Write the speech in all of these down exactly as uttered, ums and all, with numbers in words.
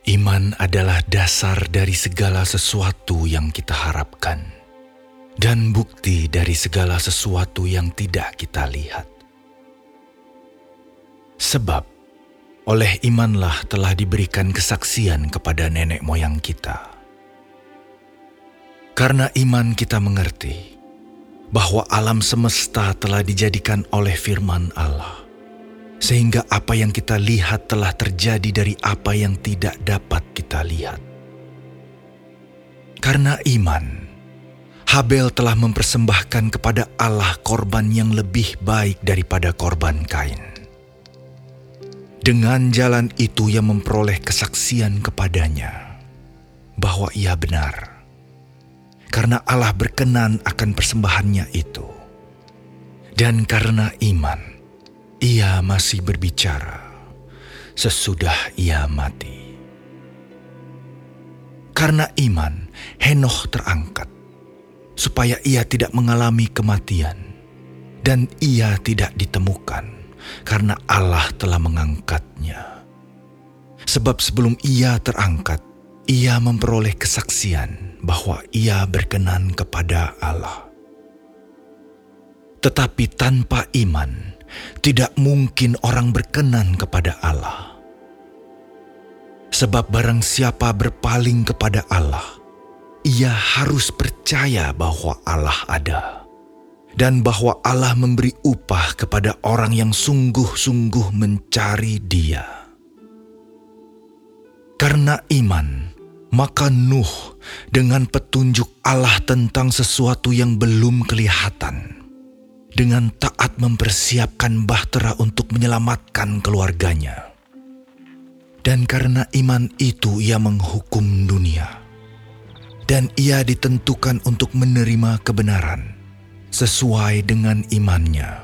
Iman adalah dasar dari segala sesuatu yang kita harapkan dan bukti dari segala sesuatu yang tidak kita lihat. Sebab oleh imanlah telah diberikan kesaksian kepada nenek moyang kita. Karena iman kita mengerti bahwa alam semesta telah dijadikan oleh firman Allah, sehingga apa yang kita lihat telah terjadi dari apa yang tidak dapat kita lihat. Karena iman, Habel telah mempersembahkan kepada Allah korban yang lebih baik daripada korban Kain. Dengan jalan itu ia memperoleh kesaksian kepadanya bahwa ia benar, karena Allah berkenan akan persembahannya itu. Dan karena iman, ia masih berbicara sesudah ia mati. Karena iman, Henokh terangkat, supaya ia tidak mengalami kematian, dan ia tidak ditemukan, karena Allah telah mengangkatnya. Sebab sebelum ia terangkat, ia memperoleh kesaksian bahwa ia berkenan kepada Allah. Tetapi tanpa iman, tidak mungkin orang berkenan kepada Allah. Sebab barang siapa berpaling kepada Allah, ia harus percaya bahwa Allah ada, dan bahwa Allah memberi upah kepada orang yang sungguh-sungguh mencari Dia. Karena iman, maka Nuh dengan petunjuk Allah tentang sesuatu yang belum kelihatan, dengan taat mempersiapkan bahtera untuk menyelamatkan keluarganya. Dan karena iman itu ia menghukum dunia, dan ia ditentukan untuk menerima kebenaran sesuai dengan imannya.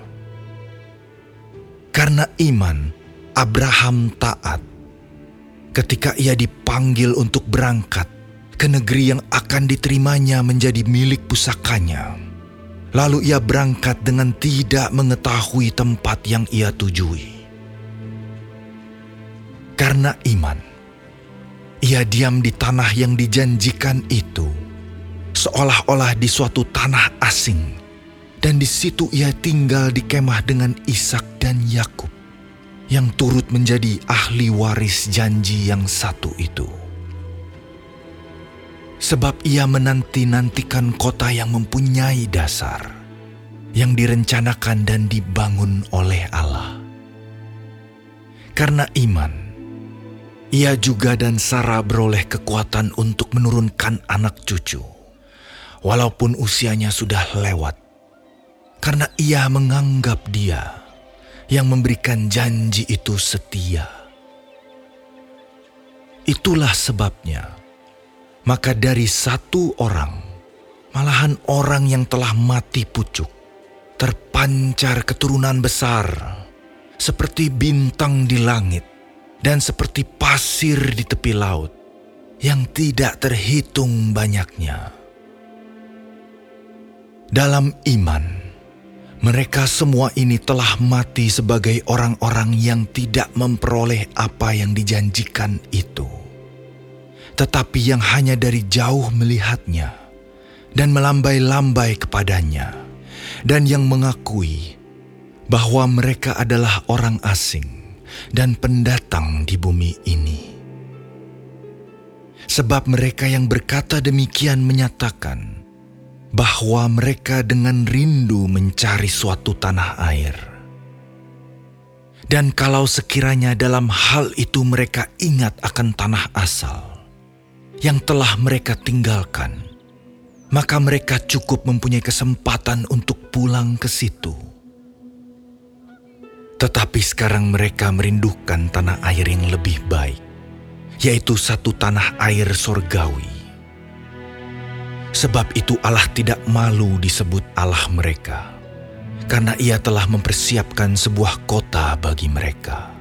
Karena iman, Abraham taat ketika ia dipanggil untuk berangkat ke negeri yang akan diterimanya menjadi milik pusakanya. Lalu ia berangkat dengan tidak mengetahui tempat yang ia tujui. Karena iman, ia diam di tanah yang dijanjikan itu, seolah-olah di suatu tanah asing, dan di situ ia tinggal di kemah dengan Ishak dan Yakub, yang turut menjadi ahli waris janji yang satu itu. Sebab ia menanti-nantikan kota yang mempunyai dasar, yang direncanakan dan dibangun oleh Allah. Karena iman, ia juga dan Sarah beroleh kekuatan untuk menurunkan anak cucu, walaupun usianya sudah lewat, karena ia menganggap Dia yang memberikan janji itu setia. Itulah sebabnya, maka dari satu orang, malahan orang yang telah mati pucuk, terpancar keturunan besar, seperti bintang di langit dan seperti pasir di tepi laut, yang tidak terhitung banyaknya. Dalam iman, mereka semua ini telah mati sebagai orang-orang yang tidak memperoleh apa yang dijanjikan itu, tetapi yang hanya dari jauh melihatnya dan melambai-lambai kepadanya, dan yang mengakui bahwa mereka adalah orang asing dan pendatang di bumi ini. Sebab mereka yang berkata demikian menyatakan bahwa mereka dengan rindu mencari suatu tanah air. Dan kalau sekiranya dalam hal itu mereka ingat akan tanah asal yang telah mereka tinggalkan, maka mereka cukup mempunyai kesempatan untuk pulang ke situ. Tetapi sekarang mereka merindukan tanah air yang lebih baik, yaitu satu tanah air sorgawi. Sebab itu Allah tidak malu disebut Allah mereka, karena Ia telah mempersiapkan sebuah kota bagi mereka.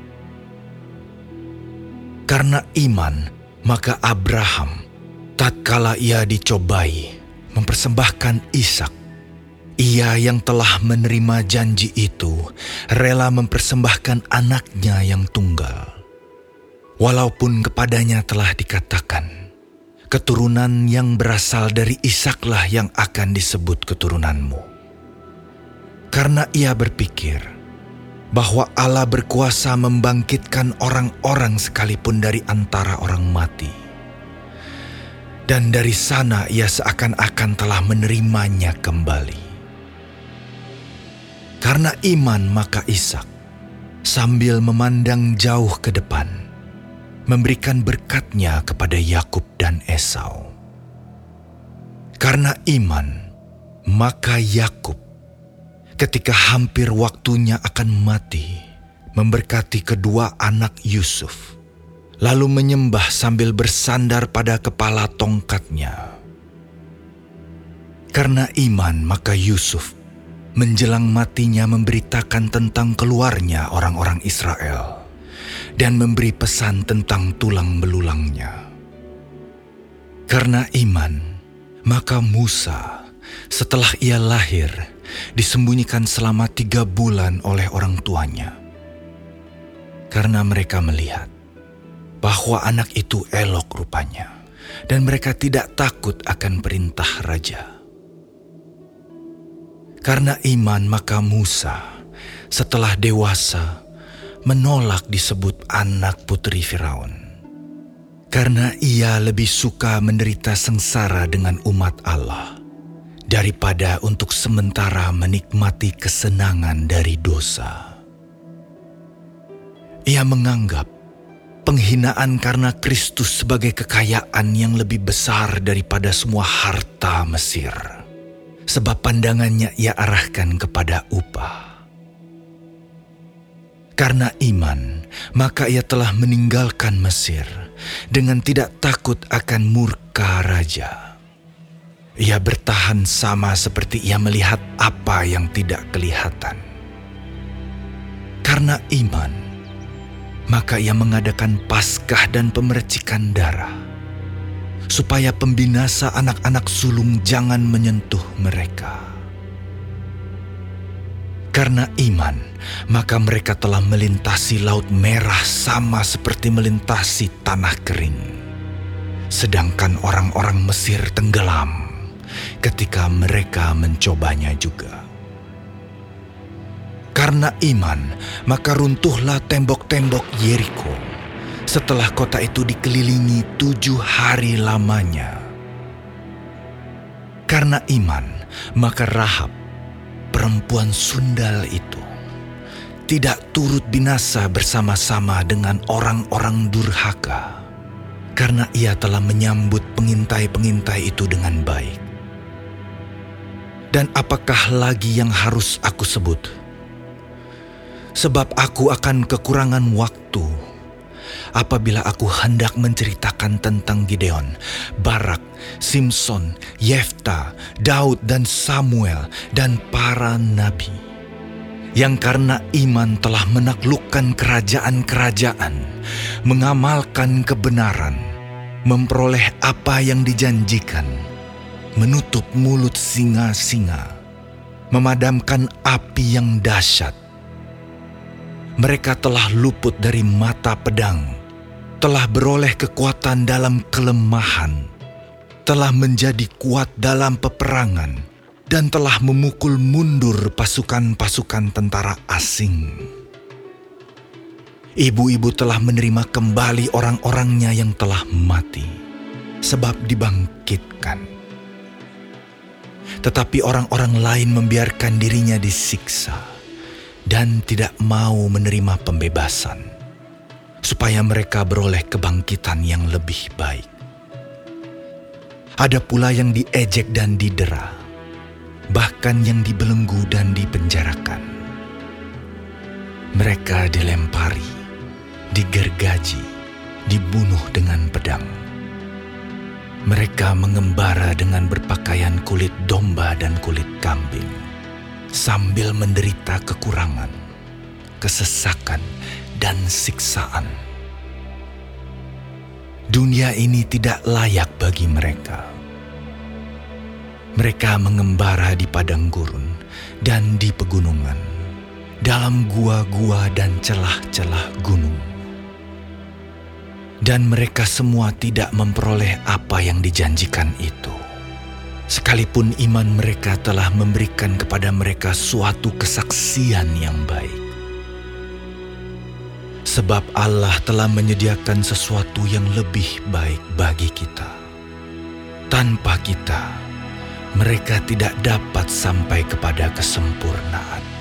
Karena iman, maka Abraham, tatkala ia dicobai, mempersembahkan Ishak. Ia yang telah menerima janji itu rela mempersembahkan anaknya yang tunggal. Walaupun kepadanya telah dikatakan, keturunan yang berasal dari Ishaklah yang akan disebut keturunanmu. Karena ia berpikir bahwa Allah berkuasa membangkitkan orang-orang sekalipun dari antara orang mati. Dan dari sana ia seakan-akan telah menerimanya kembali. Karena iman maka Ishak, sambil memandang jauh ke depan, memberikan berkatnya kepada Yakub dan Esau. Karena iman, maka Yakub, ketika hampir waktunya akan mati, memberkati kedua anak Yusuf, lalu menyembah sambil bersandar pada kepala tongkatnya. Karena iman, maka Yusuf menjelang matinya memberitakan tentang keluarnya orang-orang Israel dan memberi pesan tentang tulang belulangnya. Karena iman, maka Musa setelah ia lahir disembunyikan selama tiga bulan oleh orang tuanya. Karena mereka melihat bahwa anak itu elok rupanya dan mereka tidak takut akan perintah raja. Karena iman maka Musa setelah dewasa menolak disebut anak putri Firaun. Karena ia lebih suka menderita sengsara dengan umat Allah daripada untuk sementara menikmati kesenangan dari dosa. Ia menganggap penghinaan karena Kristus sebagai kekayaan yang lebih besar daripada semua harta Mesir. Sebab pandangannya ia arahkan kepada upah. Karena iman, maka ia telah meninggalkan Mesir dengan tidak takut akan murka raja. Ia bertahan sama seperti ia melihat apa yang tidak kelihatan. Karena iman, maka ia mengadakan Paskah dan pemercikan darah, supaya pembinasa anak-anak sulung jangan menyentuh mereka. Karena iman, maka mereka telah melintasi Laut Merah sama seperti melintasi tanah kering. Sedangkan orang-orang Mesir tenggelam ketika mereka mencobanya juga. Karena iman, maka runtuhlah tembok-tembok Yeriko setelah kota itu dikelilingi tujuh hari lamanya. Karena iman, maka Rahab, perempuan sundal itu, tidak turut binasa bersama-sama dengan orang-orang durhaka, karena ia telah menyambut pengintai-pengintai itu dengan baik. Dan apakah lagi yang harus aku sebut? Sebab aku akan kekurangan waktu apabila aku hendak menceritakan tentang Gideon, Barak, Simson, Yefta, Daud dan Samuel dan para nabi, yang karena iman telah menaklukkan kerajaan-kerajaan, mengamalkan kebenaran, memperoleh apa yang dijanjikan, menutup mulut singa-singa, memadamkan api yang dahsyat. Mereka telah luput dari mata pedang, telah beroleh kekuatan dalam kelemahan, telah menjadi kuat dalam peperangan, dan telah memukul mundur pasukan-pasukan tentara asing. Ibu-ibu telah menerima kembali orang-orangnya yang telah mati, sebab dibangkitkan. Tetapi orang-orang lain membiarkan dirinya disiksa dan tidak mau menerima pembebasan, supaya mereka beroleh kebangkitan yang lebih baik. Ada pula yang diejek dan didera, bahkan yang dibelenggu dan dipenjarakan. Mereka dilempari, digergaji, dibunuh dengan pedang. Mereka mengembara dengan berpakaian kulit domba dan kulit kambing, sambil menderita kekurangan, kesesakan, dan siksaan. Dunia ini tidak layak bagi mereka. Mereka mengembara di padang gurun dan di pegunungan, dalam gua-gua dan celah-celah gunung. Dan mereka semua tidak memperoleh apa yang dijanjikan itu. Sekalipun iman mereka telah memberikan kepada mereka suatu kesaksian yang baik. Sebab Allah telah menyediakan sesuatu yang lebih baik bagi kita. Tanpa kita, mereka tidak dapat sampai kepada kesempurnaan.